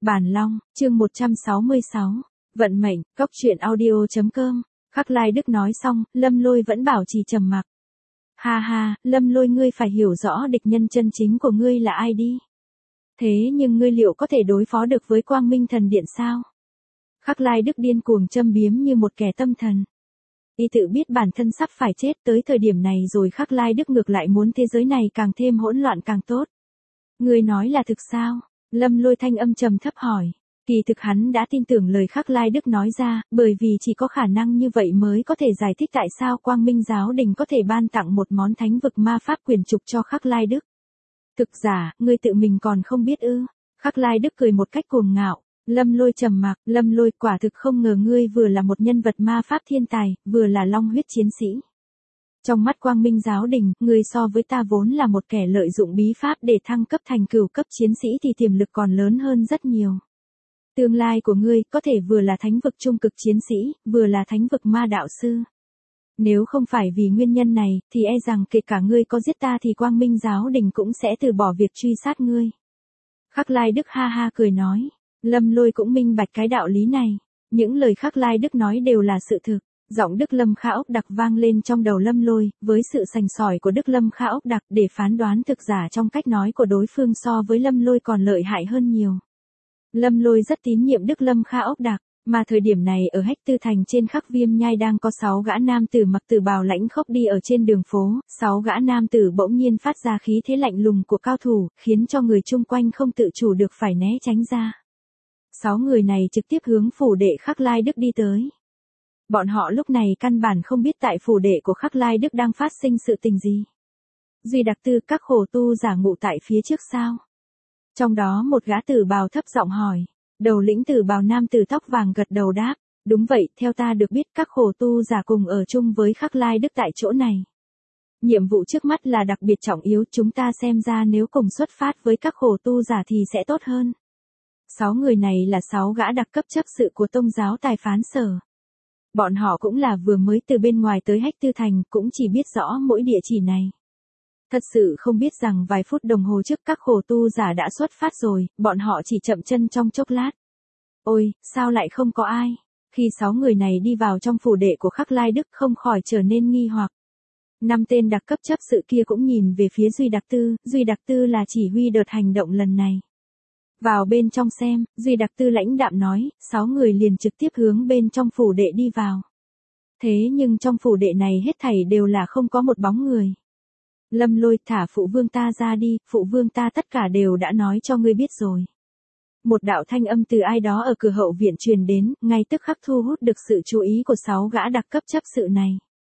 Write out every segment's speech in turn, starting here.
Bản Long, chương 166. Vận mệnh, Cốc truyện audio.com. Khắc Lai Đức nói xong, Lâm Lôi vẫn bảo trì trầm mặc. Ha ha, Lâm Lôi, ngươi phải hiểu rõ địch nhân chân chính của ngươi là ai đi. Thế nhưng ngươi liệu có thể đối phó được với Quang Minh Thần Điện sao? Khắc Lai Đức điên cuồng châm biếm như một kẻ tâm thần. Y tự biết bản thân sắp phải chết, tới thời điểm này rồi Khắc Lai Đức ngược lại muốn thế giới này càng thêm hỗn loạn càng tốt. Ngươi nói là thực sao? Lâm Lôi thanh âm trầm thấp hỏi. Kỳ thực hắn đã tin tưởng lời Khắc Lai Đức nói ra, bởi vì chỉ có khả năng như vậy mới có thể giải thích tại sao Quang Minh Giáo Đình có thể ban tặng một món thánh vực ma pháp quyền trục cho Khắc Lai Đức. Thực giả, ngươi tự mình còn không biết ư? Khắc Lai Đức cười một cách cuồng ngạo. Lâm Lôi trầm mặc. Lâm Lôi, quả thực không ngờ ngươi vừa là một nhân vật ma pháp thiên tài, vừa là long huyết chiến sĩ. Trong mắt Quang Minh Giáo Đình, ngươi so với ta vốn là một kẻ lợi dụng bí pháp để thăng cấp thành cửu cấp chiến sĩ thì tiềm lực còn lớn hơn rất nhiều. Tương lai của ngươi có thể vừa là thánh vực trung cực chiến sĩ, vừa là thánh vực ma đạo sư. Nếu không phải vì nguyên nhân này, thì e rằng kể cả ngươi có giết ta thì Quang Minh Giáo Đình cũng sẽ từ bỏ việc truy sát ngươi. Khắc Lai Đức ha ha cười nói. Lâm Lôi cũng minh bạch cái đạo lý này. Những lời Khắc Lai Đức nói đều là sự thực. Giọng Đức Lâm Kha Ốc Đặc vang lên trong đầu Lâm Lôi, với sự sành sỏi của Đức Lâm Kha Ốc Đặc để phán đoán thực giả trong cách nói của đối phương so với Lâm Lôi còn lợi hại hơn nhiều. Lâm Lôi rất tín nhiệm Đức Lâm Kha Ốc Đặc, mà thời điểm này ở Hách Tư Thành trên Khắc Viêm Nhai đang có 6 gã nam tử mặc tử bào lãnh khốc đi ở trên đường phố, 6 gã nam tử bỗng nhiên phát ra khí thế lạnh lùng của cao thủ, khiến cho người chung quanh không tự chủ được phải né tránh ra. 6 người này trực tiếp hướng phủ đệ Khắc Lai Đức đi tới. Bọn họ lúc này căn bản không biết tại phủ đệ của Khắc Lai Đức đang phát sinh sự tình gì. Duy Đặc Tư, các khổ tu giả ngụ tại phía trước sao? Trong đó một gã tử bào thấp giọng hỏi. Đầu lĩnh tử bào nam tử tóc vàng gật đầu đáp. Đúng vậy, theo ta được biết các khổ tu giả cùng ở chung với Khắc Lai Đức tại chỗ này. Nhiệm vụ trước mắt là đặc biệt trọng yếu, chúng ta xem ra nếu cùng xuất phát với các khổ tu giả thì sẽ tốt hơn. 6 người này là 6 gã đặc cấp chấp sự của Tông giáo Tài Phán Sở. Bọn họ cũng là vừa mới từ bên ngoài tới Hách Tư Thành, cũng chỉ biết rõ mỗi địa chỉ này. Thật sự không biết rằng vài phút đồng hồ trước các khổ tu giả đã xuất phát rồi, bọn họ chỉ chậm chân trong chốc lát. Ôi, sao lại không có ai? Khi 6 người này đi vào trong phủ đệ của Khắc Lai Đức không khỏi trở nên nghi hoặc. 5 tên đặc cấp chấp sự kia cũng nhìn về phía Duy Đặc Tư là chỉ huy đợt hành động lần này. Vào bên trong xem, Duy Đặc Tư lãnh đạm nói, 6 người liền trực tiếp hướng bên trong phủ đệ đi vào. Thế nhưng trong phủ đệ này hết thảy đều là không có một bóng người. Lâm Lôi, thả phụ vương ta ra đi, phụ vương ta tất cả đều đã nói cho ngươi biết rồi. Một đạo thanh âm từ ai đó ở cửa hậu viện truyền đến, ngay tức khắc thu hút được sự chú ý của 6 gã đặc cấp chấp sự này.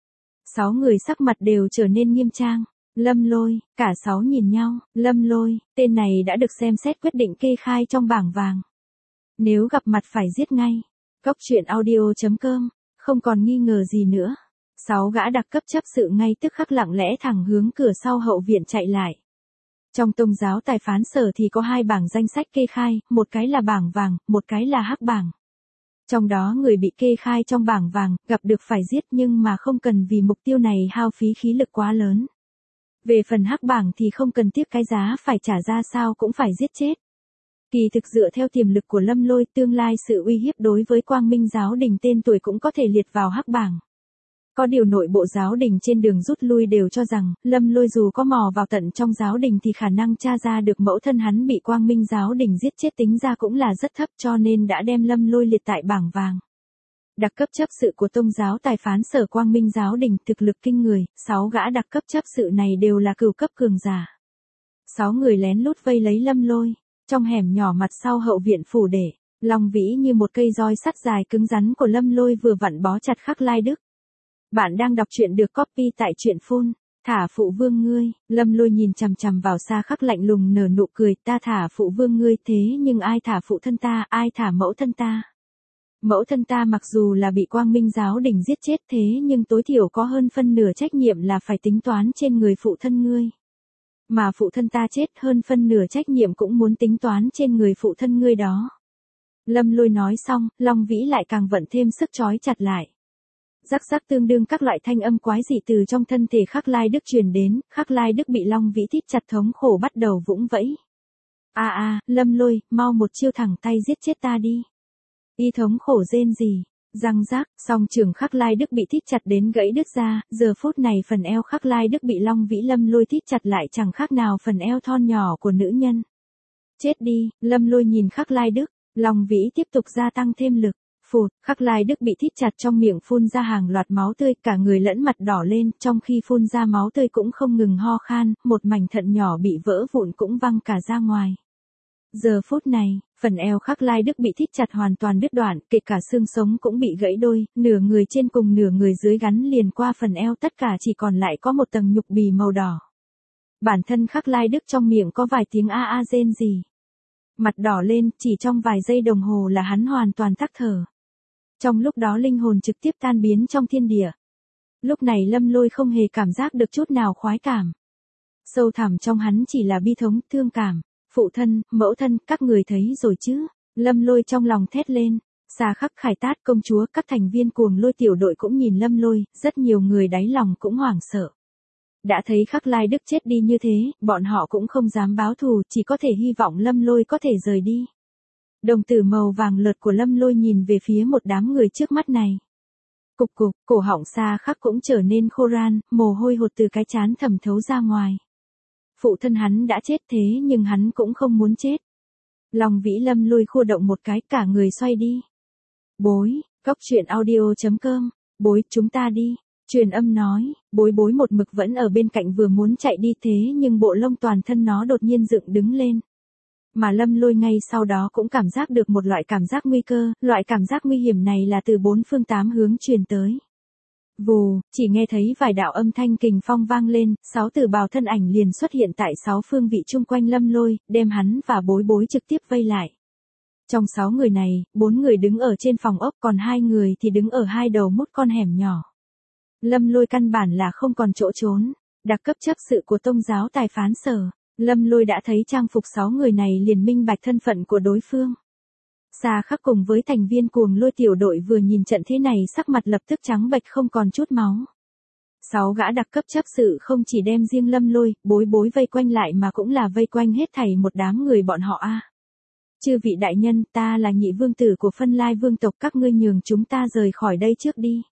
6 người sắc mặt đều trở nên nghiêm trang. Lâm Lôi, cả 6 nhìn nhau. Lâm Lôi, tên này đã được xem xét quyết định kê khai trong bảng vàng. Nếu gặp mặt phải giết ngay. Cốc truyện audio.com, không còn nghi ngờ gì nữa. 6 gã đặc cấp chấp sự ngay tức khắc lặng lẽ thẳng hướng cửa sau hậu viện chạy lại. Trong Tông giáo Tài Phán Sở thì có 2 bảng danh sách kê khai, một cái là bảng vàng, một cái là hắc bảng. Trong đó người bị kê khai trong bảng vàng, gặp được phải giết nhưng mà không cần vì mục tiêu này hao phí khí lực quá lớn. Về phần hắc bảng thì không cần tiếc cái giá phải trả ra sao cũng phải giết chết. Kỳ thực dựa theo tiềm lực của Lâm Lôi, tương lai sự uy hiếp đối với Quang Minh Giáo Đình tên tuổi cũng có thể liệt vào hắc bảng. Có điều nội bộ giáo đình trên đường rút lui đều cho rằng, Lâm Lôi dù có mò vào tận trong giáo đình thì khả năng tra ra được mẫu thân hắn bị Quang Minh Giáo Đình giết chết tính ra cũng là rất thấp, cho nên đã đem Lâm Lôi liệt tại bảng vàng. Đặc cấp chấp sự của Tông giáo Tài Phán Sở Quang Minh Giáo Đình thực lực kinh người, 6 gã đặc cấp chấp sự này đều là cửu cấp cường giả. 6 người lén lút vây lấy Lâm Lôi, trong hẻm nhỏ mặt sau hậu viện phủ đệ, Long Vĩ như một cây roi sắt dài cứng rắn của Lâm Lôi vừa vặn bó chặt Khắc Lai Đức. Bạn đang đọc truyện được copy tại truyện phun. Thả phụ vương ngươi. Lâm Lôi nhìn chằm chằm vào Sa Khắc lạnh lùng nở nụ cười. Ta thả phụ vương ngươi, thế nhưng ai thả phụ thân ta, ai thả mẫu thân ta? Mẫu thân ta mặc dù là bị Quang Minh Giáo Đình giết chết, thế nhưng tối thiểu có hơn phân nửa trách nhiệm là phải tính toán trên người phụ thân ngươi. Mà phụ thân ta chết, hơn phân nửa trách nhiệm cũng muốn tính toán trên người phụ thân ngươi đó. Lâm Lôi nói xong, Long Vĩ lại càng vận thêm sức trói chặt lại. Rắc rắc tương đương các loại thanh âm quái dị từ trong thân thể Khắc Lai Đức truyền đến, Khắc Lai Đức bị Long Vĩ thít chặt thống khổ bắt đầu vũng vẫy. Lâm Lôi, mau một chiêu thẳng tay giết chết ta đi. Y thống khổ rên rỉ, răng rác, song trường Khắc Lai Đức bị thít chặt đến gãy đứt ra, giờ phút này phần eo Khắc Lai Đức bị Long Vĩ Lâm Lôi thít chặt lại chẳng khác nào phần eo thon nhỏ của nữ nhân. Chết đi, Lâm Lôi nhìn Khắc Lai Đức, Long Vĩ tiếp tục gia tăng thêm lực. Phụt, Khắc Lai Đức bị thít chặt trong miệng phun ra hàng loạt máu tươi, cả người lẫn mặt đỏ lên, trong khi phun ra máu tươi cũng không ngừng ho khan, một mảnh thận nhỏ bị vỡ vụn cũng văng cả ra ngoài. Giờ phút này, phần eo Khắc Lai Đức bị thít chặt hoàn toàn đứt đoạn, kể cả xương sống cũng bị gãy đôi, nửa người trên cùng nửa người dưới gắn liền qua phần eo, tất cả chỉ còn lại có một tầng nhục bì màu đỏ. Bản thân Khắc Lai Đức trong miệng có vài tiếng rên rỉ. Mặt đỏ lên, chỉ trong vài giây đồng hồ là hắn hoàn toàn tắc thở. Trong lúc đó linh hồn trực tiếp tan biến trong thiên địa. Lúc này Lâm Lôi không hề cảm giác được chút nào khoái cảm. Sâu thẳm trong hắn chỉ là bi thống, thương cảm. Phụ thân, mẫu thân, các người thấy rồi chứ? Lâm Lôi trong lòng thét lên. Xa Khắc, Khải Tát, công chúa, các thành viên Cuồng Lôi tiểu đội cũng nhìn Lâm Lôi, rất nhiều người đáy lòng cũng hoảng sợ. Đã thấy Khắc Lai Đức chết đi như thế, bọn họ cũng không dám báo thù, chỉ có thể hy vọng Lâm Lôi có thể rời đi. Đồng tử màu vàng lợt của Lâm Lôi nhìn về phía một đám người trước mắt này. Cục cục, cổ họng Xa Khắc cũng trở nên khô ran, mồ hôi hột từ cái trán thẩm thấu ra ngoài. Phụ thân hắn đã chết thế nhưng hắn cũng không muốn chết. Long Vĩ Lâm Lôi khô động một cái, cả người xoay đi. Bối, goctruyện.audio.com, bối, chúng ta đi. Truyền âm nói, bối một mực vẫn ở bên cạnh vừa muốn chạy đi thế nhưng bộ lông toàn thân nó đột nhiên dựng đứng lên. Mà Lâm Lôi ngay sau đó cũng cảm giác được một loại cảm giác nguy cơ, loại cảm giác nguy hiểm này là từ bốn phương tám hướng truyền tới. Vù, chỉ nghe thấy vài đạo âm thanh kình phong vang lên, 6 tử bào thân ảnh liền xuất hiện tại 6 phương vị chung quanh Lâm Lôi, đem hắn và bối trực tiếp vây lại. Trong 6 người này, 4 người đứng ở trên phòng ốc, còn 2 người thì đứng ở hai đầu mút con hẻm nhỏ. Lâm Lôi căn bản là không còn chỗ trốn. Đặc cấp chấp sự của Tông giáo Tài phán sở. Lâm Lôi đã thấy trang phục 6 người này liền minh bạch thân phận của đối phương. Xa Khắc cùng với thành viên Cuồng Lôi tiểu đội vừa nhìn trận thế này sắc mặt lập tức trắng bệch không còn chút máu. 6 gã đặc cấp chấp sự không chỉ đem riêng Lâm Lôi, bối vây quanh lại mà cũng là vây quanh hết thảy một đám người bọn họ Chư vị đại nhân, ta là nhị vương tử của Phân Lai vương tộc, các ngươi nhường chúng ta rời khỏi đây trước đi.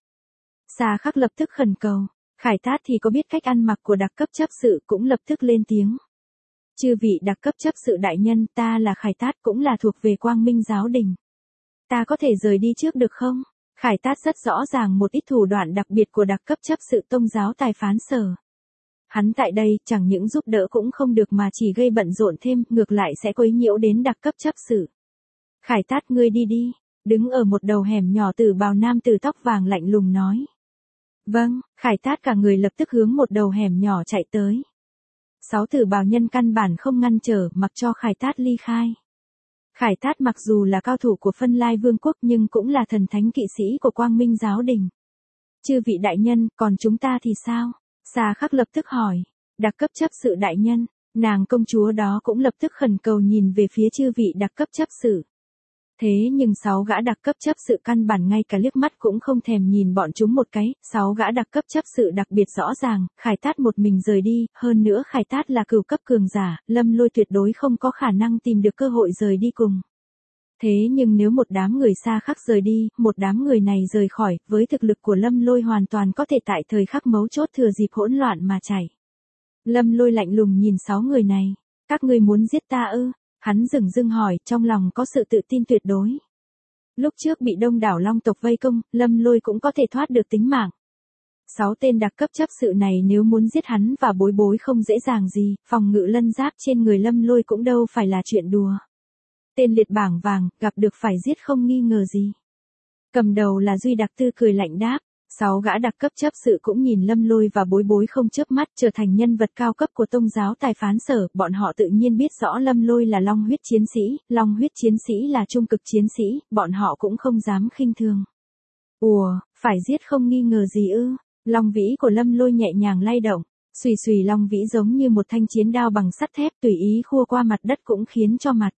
Xa Khắc lập tức khẩn cầu. Khải Tát thì có biết cách ăn mặc của đặc cấp chấp sự cũng lập tức lên tiếng. Chư vị đặc cấp chấp sự đại nhân, ta là Khải Tát cũng là thuộc về Quang Minh giáo đình. Ta có thể rời đi trước được không? Khải Tát rất rõ ràng một ít thủ đoạn đặc biệt của đặc cấp chấp sự Tông giáo Tài phán sở. Hắn tại đây chẳng những giúp đỡ cũng không được mà chỉ gây bận rộn thêm, ngược lại sẽ quấy nhiễu đến đặc cấp chấp sự. Khải Tát, ngươi đi đi. Đứng ở một đầu hẻm nhỏ tử bào nam tử tóc vàng lạnh lùng nói. Vâng, Khải Tát cả người lập tức hướng một đầu hẻm nhỏ chạy tới. 6 tử bào nhân căn bản không ngăn trở, mặc cho Khải Tát ly khai. Khải Tát mặc dù là cao thủ của Phân Lai Vương quốc nhưng cũng là thần thánh kỵ sĩ của Quang Minh giáo đình. Chư vị đại nhân, còn chúng ta thì sao? Xa Khắc lập tức hỏi. Đặc cấp chấp sự đại nhân, nàng công chúa đó cũng lập tức khẩn cầu nhìn về phía chư vị đặc cấp chấp sự. Thế nhưng 6 gã đặc cấp chấp sự căn bản ngay cả liếc mắt cũng không thèm nhìn bọn chúng một cái, 6 gã đặc cấp chấp sự đặc biệt rõ ràng, Khải Tát một mình rời đi, hơn nữa Khải Tát là cửu cấp cường giả, Lâm Lôi tuyệt đối không có khả năng tìm được cơ hội rời đi cùng. Thế nhưng nếu một đám người Xa Khắc rời đi, một đám người này rời khỏi, với thực lực của Lâm Lôi hoàn toàn có thể tại thời khắc mấu chốt thừa dịp hỗn loạn mà chạy. Lâm Lôi lạnh lùng nhìn 6 người này, các ngươi muốn giết ta ư? Hắn dửng hỏi, trong lòng có sự tự tin tuyệt đối. Lúc trước bị đông đảo Long tộc vây công, Lâm Lôi cũng có thể thoát được tính mạng. 6 tên đặc cấp chấp sự này nếu muốn giết hắn và bối không dễ dàng gì, phòng ngự lân giáp trên người Lâm Lôi cũng đâu phải là chuyện đùa. Tên liệt bảng vàng, gặp được phải giết không nghi ngờ gì. Cầm đầu là Duy Đặc Tư cười lạnh đáp. 6 gã đặc cấp chấp sự cũng nhìn Lâm Lôi và bối không chớp mắt, trở thành nhân vật cao cấp của Tông giáo Tài phán sở, bọn họ tự nhiên biết rõ Lâm Lôi là long huyết chiến sĩ, long huyết chiến sĩ là trung cực chiến sĩ, bọn họ cũng không dám khinh thường. Ủa, phải giết không nghi ngờ gì ư? Long vĩ của Lâm Lôi nhẹ nhàng lay động, xùy long vĩ giống như một thanh chiến đao bằng sắt thép tùy ý khua qua mặt đất cũng khiến cho mặt.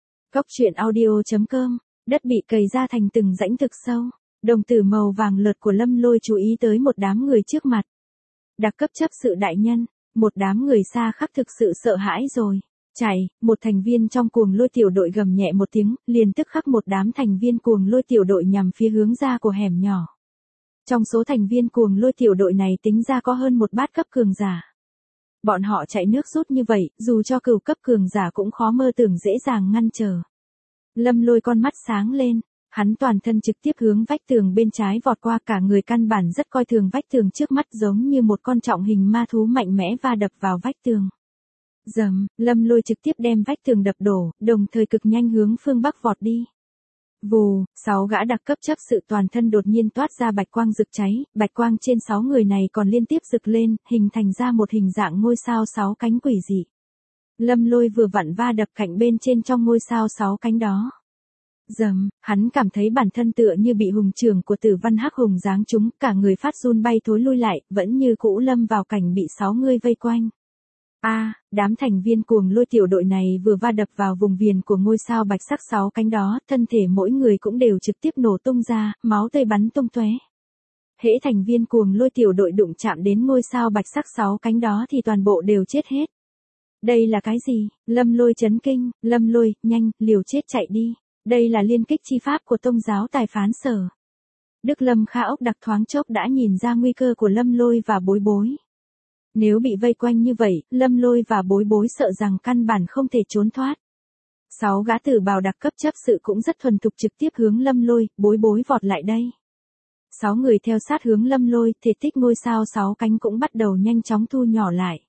Goctruyện.audio.com, đất bị cày ra thành từng rãnh thực sâu. Đồng tử màu vàng lợt của Lâm Lôi chú ý tới một đám người trước mặt. Đặc cấp chấp sự đại nhân, một đám người Xa Khắc thực sự sợ hãi rồi. Chạy, một thành viên trong cuồng lôi tiểu đội gầm nhẹ một tiếng, liền tức khắc một đám thành viên cuồng lôi tiểu đội nhằm phía hướng ra của hẻm nhỏ. Trong số thành viên cuồng lôi tiểu đội này tính ra có hơn một bát cấp cường giả. Bọn họ chạy nước rút như vậy, dù cho cửu cấp cường giả cũng khó mơ tưởng dễ dàng ngăn trở. Lâm Lôi con mắt sáng lên, hắn toàn thân trực tiếp hướng vách tường bên trái vọt qua, cả người căn bản rất coi thường vách tường trước mắt, giống như một con trọng hình ma thú mạnh mẽ va đập vào vách tường. Dầm, Lâm Lôi trực tiếp đem vách tường đập đổ, đồng thời cực nhanh hướng phương bắc vọt đi. Vù, 6 gã đặc cấp chấp sự toàn thân đột nhiên toát ra bạch quang rực cháy, bạch quang trên 6 người này còn liên tiếp rực lên, hình thành ra một hình dạng ngôi sao 6 cánh quỷ dị. Lâm Lôi vừa vặn va đập cạnh bên trên trong ngôi sao 6 cánh đó. Dầm, hắn cảm thấy bản thân tựa như bị hùng trưởng của Tử Văn Hắc Hùng giáng trúng, cả người phát run bay thối lui lại, vẫn như cũ lâm vào cảnh bị 6 người vây quanh. Đám thành viên cuồng lôi tiểu đội này vừa va đập vào vùng viền của ngôi sao bạch sắc 6 cánh đó, thân thể mỗi người cũng đều trực tiếp nổ tung ra, máu tươi bắn tung tóe. Hễ thành viên cuồng lôi tiểu đội đụng chạm đến ngôi sao bạch sắc 6 cánh đó thì toàn bộ đều chết hết. Đây là cái gì? Lâm Lôi chấn kinh, Lâm Lôi, nhanh, liều chết chạy đi. Đây là liên kích chi pháp của Tông giáo Tài Phán Sở. Đức Lâm Kha ốc đặc thoáng chốc đã nhìn ra nguy cơ của Lâm Lôi và Bối Bối. Nếu bị vây quanh như vậy, Lâm Lôi và Bối Bối sợ rằng căn bản không thể trốn thoát. 6 gã tử bào đặc cấp chấp sự cũng rất thuần thục trực tiếp hướng Lâm Lôi, Bối Bối vọt lại đây. 6 người theo sát hướng Lâm Lôi, thể tích ngôi sao 6 cánh cũng bắt đầu nhanh chóng thu nhỏ lại.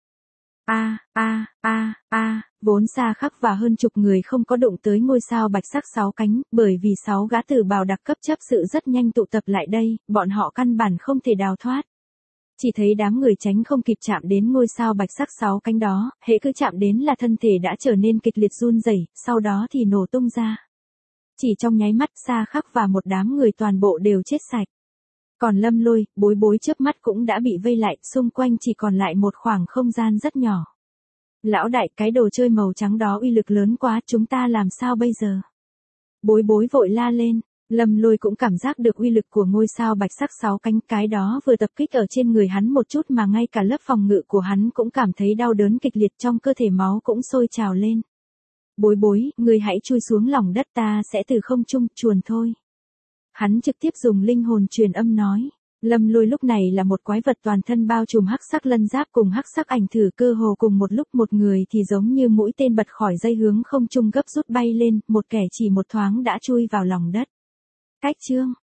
Vốn xa khắc và hơn chục người không có đụng tới ngôi sao bạch sắc 6 cánh, bởi vì 6 gã tử bào đặc cấp chấp sự rất nhanh tụ tập lại đây, bọn họ căn bản không thể đào thoát. Chỉ thấy đám người tránh không kịp chạm đến ngôi sao bạch sắc 6 cánh đó, hễ cứ chạm đến là thân thể đã trở nên kịch liệt run rẩy, sau đó thì nổ tung ra. Chỉ trong nháy mắt xa khắc và một đám người toàn bộ đều chết sạch. Còn Lâm Lôi, Bối Bối chớp mắt cũng đã bị vây lại, xung quanh chỉ còn lại một khoảng không gian rất nhỏ. Lão đại, cái đồ chơi màu trắng đó uy lực lớn quá, chúng ta làm sao bây giờ? Bối Bối vội la lên, Lâm Lôi cũng cảm giác được uy lực của ngôi sao bạch sắc 6 cánh, cái đó vừa tập kích ở trên người hắn một chút mà ngay cả lớp phòng ngự của hắn cũng cảm thấy đau đớn kịch liệt, trong cơ thể máu cũng sôi trào lên. Bối Bối, người hãy chui xuống lòng đất, ta sẽ từ không trung chuồn thôi. Hắn trực tiếp dùng linh hồn truyền âm nói. Lâm Lôi lúc này là một quái vật toàn thân bao trùm hắc sắc lân giáp cùng hắc sắc ảnh thử cơ hồ cùng một lúc, một người thì giống như mũi tên bật khỏi dây hướng không trung gấp rút bay lên, một kẻ chỉ một thoáng đã chui vào lòng đất. Cách chương